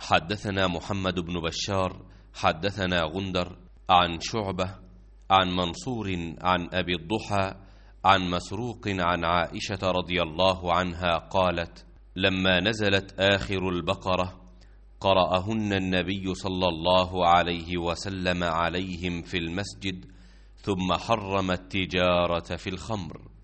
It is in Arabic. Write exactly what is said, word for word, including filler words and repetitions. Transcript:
حدثنا محمد بن بشار حدثنا غندر عن شعبة عن منصور عن أبي الضحى عن مسروق عن عائشة رضي الله عنها قالت: لما نزلت آخر البقرة قرأهن النبي صلى الله عليه وسلم عليهم في المسجد، ثم حرم التجارة في الخمر.